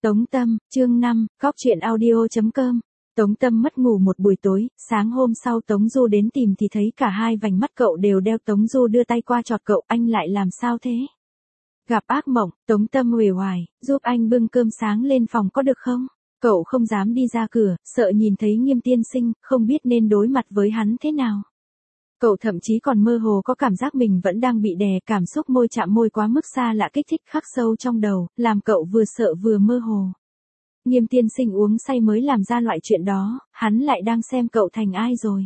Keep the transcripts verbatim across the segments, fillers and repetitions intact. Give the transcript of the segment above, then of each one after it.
Tống Tâm, chương năm, Góc truyện audio.com. Tống Tâm mất ngủ một buổi tối, sáng hôm sau Tống Du đến tìm thì thấy cả hai vành mắt cậu đều đeo. Tống Du đưa tay qua chọt cậu, anh lại làm sao thế? Gặp ác mộng, Tống Tâm uể oải, giúp anh bưng cơm sáng lên phòng có được không? Cậu không dám đi ra cửa, sợ nhìn thấy Nghiêm tiên sinh, không biết nên đối mặt với hắn thế nào. Cậu thậm chí còn mơ hồ có cảm giác mình vẫn đang bị đè, cảm xúc môi chạm môi quá mức xa lạ kích thích khắc sâu trong đầu, làm cậu vừa sợ vừa mơ hồ. Nghiêm tiên sinh uống say mới làm ra loại chuyện đó, hắn lại đang xem cậu thành ai rồi.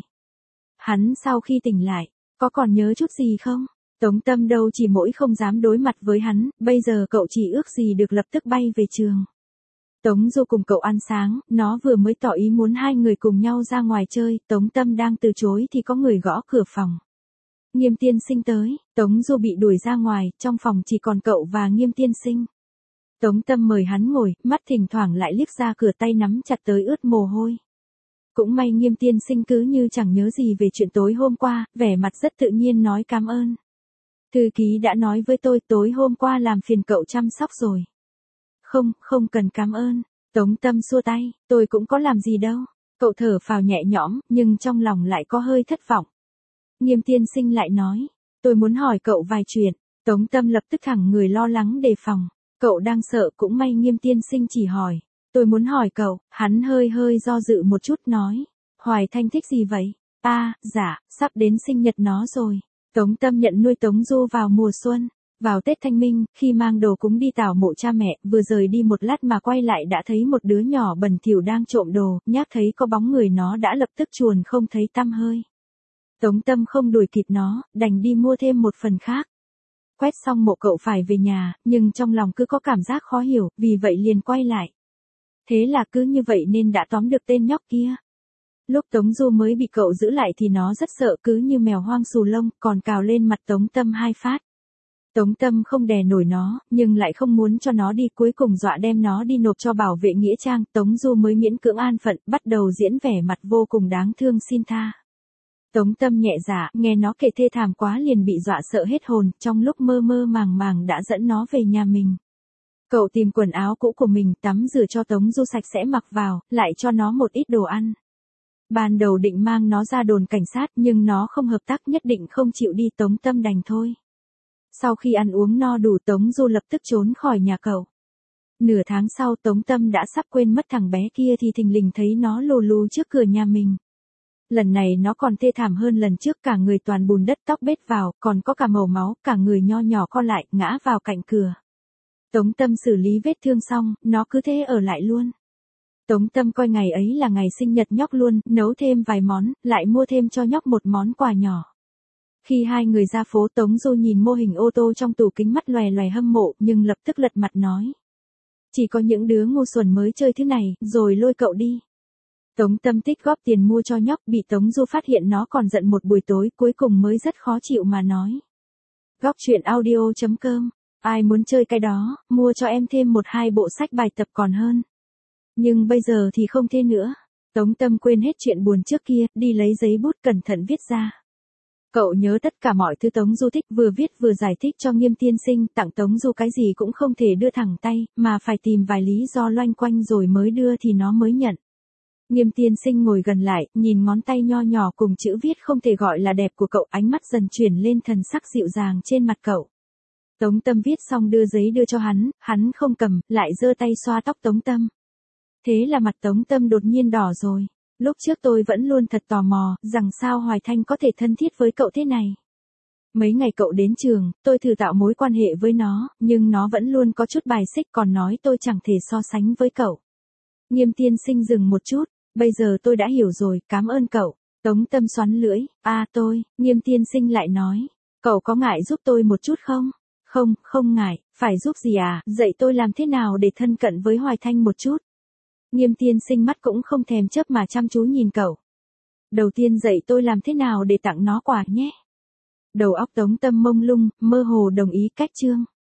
Hắn sau khi tỉnh lại, có còn nhớ chút gì không? Tống Tâm đâu chỉ mỗi không dám đối mặt với hắn, bây giờ cậu chỉ ước gì được lập tức bay về trường. Tống Du cùng cậu ăn sáng, nó vừa mới tỏ ý muốn hai người cùng nhau ra ngoài chơi, Tống Tâm đang từ chối thì có người gõ cửa phòng. Nghiêm tiên sinh tới, Tống Du bị đuổi ra ngoài, trong phòng chỉ còn cậu và Nghiêm tiên sinh. Tống Tâm mời hắn ngồi, mắt thỉnh thoảng lại liếc ra cửa, tay nắm chặt tới ướt mồ hôi. Cũng may Nghiêm tiên sinh cứ như chẳng nhớ gì về chuyện tối hôm qua, vẻ mặt rất tự nhiên nói cảm ơn. Thư ký đã nói với tôi tối hôm qua làm phiền cậu chăm sóc rồi. Không, không cần cảm ơn. Tống Tâm xua tay, tôi cũng có làm gì đâu. Cậu thở phào nhẹ nhõm, nhưng trong lòng lại có hơi thất vọng. Nghiêm tiên sinh lại nói, tôi muốn hỏi cậu vài chuyện. Tống Tâm lập tức thẳng người lo lắng đề phòng. Cậu đang sợ, cũng may Nghiêm tiên sinh chỉ hỏi. Tôi muốn hỏi cậu, hắn hơi hơi do dự một chút nói. Hoài Thanh thích gì vậy? À, dạ, sắp đến sinh nhật nó rồi. Tống Tâm nhận nuôi Tống Du vào mùa xuân. Vào Tết Thanh Minh, khi mang đồ cúng đi tảo mộ cha mẹ, vừa rời đi một lát mà quay lại đã thấy một đứa nhỏ bẩn thỉu đang trộm đồ, nhác thấy có bóng người nó đã lập tức chuồn không thấy tăm hơi. Tống Tâm không đuổi kịp nó, đành đi mua thêm một phần khác. Quét xong mộ cậu phải về nhà, nhưng trong lòng cứ có cảm giác khó hiểu, vì vậy liền quay lại. Thế là cứ như vậy nên đã tóm được tên nhóc kia. Lúc Tống Du mới bị cậu giữ lại thì nó rất sợ, cứ như mèo hoang xù lông, còn cào lên mặt Tống Tâm hai phát. Tống Tâm không đè nổi nó, nhưng lại không muốn cho nó đi, cuối cùng dọa đem nó đi nộp cho bảo vệ nghĩa trang. Tống Du mới miễn cưỡng an phận, bắt đầu diễn vẻ mặt vô cùng đáng thương xin tha. Tống Tâm nhẹ dạ, nghe nó kể thê thảm quá liền bị dọa sợ hết hồn, trong lúc mơ mơ màng màng đã dẫn nó về nhà mình. Cậu tìm quần áo cũ của mình, tắm rửa cho Tống Du sạch sẽ mặc vào, lại cho nó một ít đồ ăn. Ban đầu định mang nó ra đồn cảnh sát nhưng nó không hợp tác, nhất định không chịu đi, Tống Tâm đành thôi. Sau khi ăn uống no đủ, Tống Du lập tức trốn khỏi nhà cậu. Nửa tháng sau Tống Tâm đã sắp quên mất thằng bé kia thì thình lình thấy nó lù lù trước cửa nhà mình. Lần này nó còn thê thảm hơn lần trước, cả người toàn bùn đất, tóc bết vào, còn có cả màu máu, cả người nho nhỏ co lại, ngã vào cạnh cửa. Tống Tâm xử lý vết thương xong, nó cứ thế ở lại luôn. Tống Tâm coi ngày ấy là ngày sinh nhật nhóc luôn, nấu thêm vài món, lại mua thêm cho nhóc một món quà nhỏ. Khi hai người ra phố, Tống Du nhìn mô hình ô tô trong tủ kính, mắt lòe lòe hâm mộ, nhưng lập tức lật mặt nói. Chỉ có những đứa ngu xuẩn mới chơi thứ này, rồi lôi cậu đi. Tống Tâm tích góp tiền mua cho nhóc, bị Tống Du phát hiện nó còn giận một buổi tối, cuối cùng mới rất khó chịu mà nói. Góc truyện audio.com, ai muốn chơi cái đó, mua cho em thêm một hai bộ sách bài tập còn hơn. Nhưng bây giờ thì không thế nữa. Tống Tâm quên hết chuyện buồn trước kia, đi lấy giấy bút cẩn thận viết ra. Cậu nhớ tất cả mọi thứ Tống Du thích, vừa viết vừa giải thích cho Nghiêm tiên sinh, tặng Tống Du cái gì cũng không thể đưa thẳng tay, mà phải tìm vài lý do loanh quanh rồi mới đưa thì nó mới nhận. Nghiêm tiên sinh ngồi gần lại, nhìn ngón tay nho nhỏ cùng chữ viết không thể gọi là đẹp của cậu, ánh mắt dần chuyển lên thần sắc dịu dàng trên mặt cậu. Tống Tâm viết xong đưa giấy đưa cho hắn, hắn không cầm, lại giơ tay xoa tóc Tống Tâm. Thế là mặt Tống Tâm đột nhiên đỏ rồi. Lúc trước tôi vẫn luôn thật tò mò, rằng sao Hoài Thanh có thể thân thiết với cậu thế này. Mấy ngày cậu đến trường, tôi thử tạo mối quan hệ với nó, nhưng nó vẫn luôn có chút bài xích, còn nói tôi chẳng thể so sánh với cậu. Nghiêm tiên sinh dừng một chút, bây giờ tôi đã hiểu rồi, cảm ơn cậu. Tống Tâm xoắn lưỡi, à tôi, Nghiêm tiên sinh lại nói, cậu có ngại giúp tôi một chút không? Không, không ngại, phải giúp gì à, dạy tôi làm thế nào để thân cận với Hoài Thanh một chút. Nghiêm tiên sinh mắt cũng không thèm chớp mà chăm chú nhìn cậu. Đầu tiên dạy tôi làm thế nào để tặng nó quà nhé. Đầu óc Tống Tâm mông lung, mơ hồ đồng ý cách chương.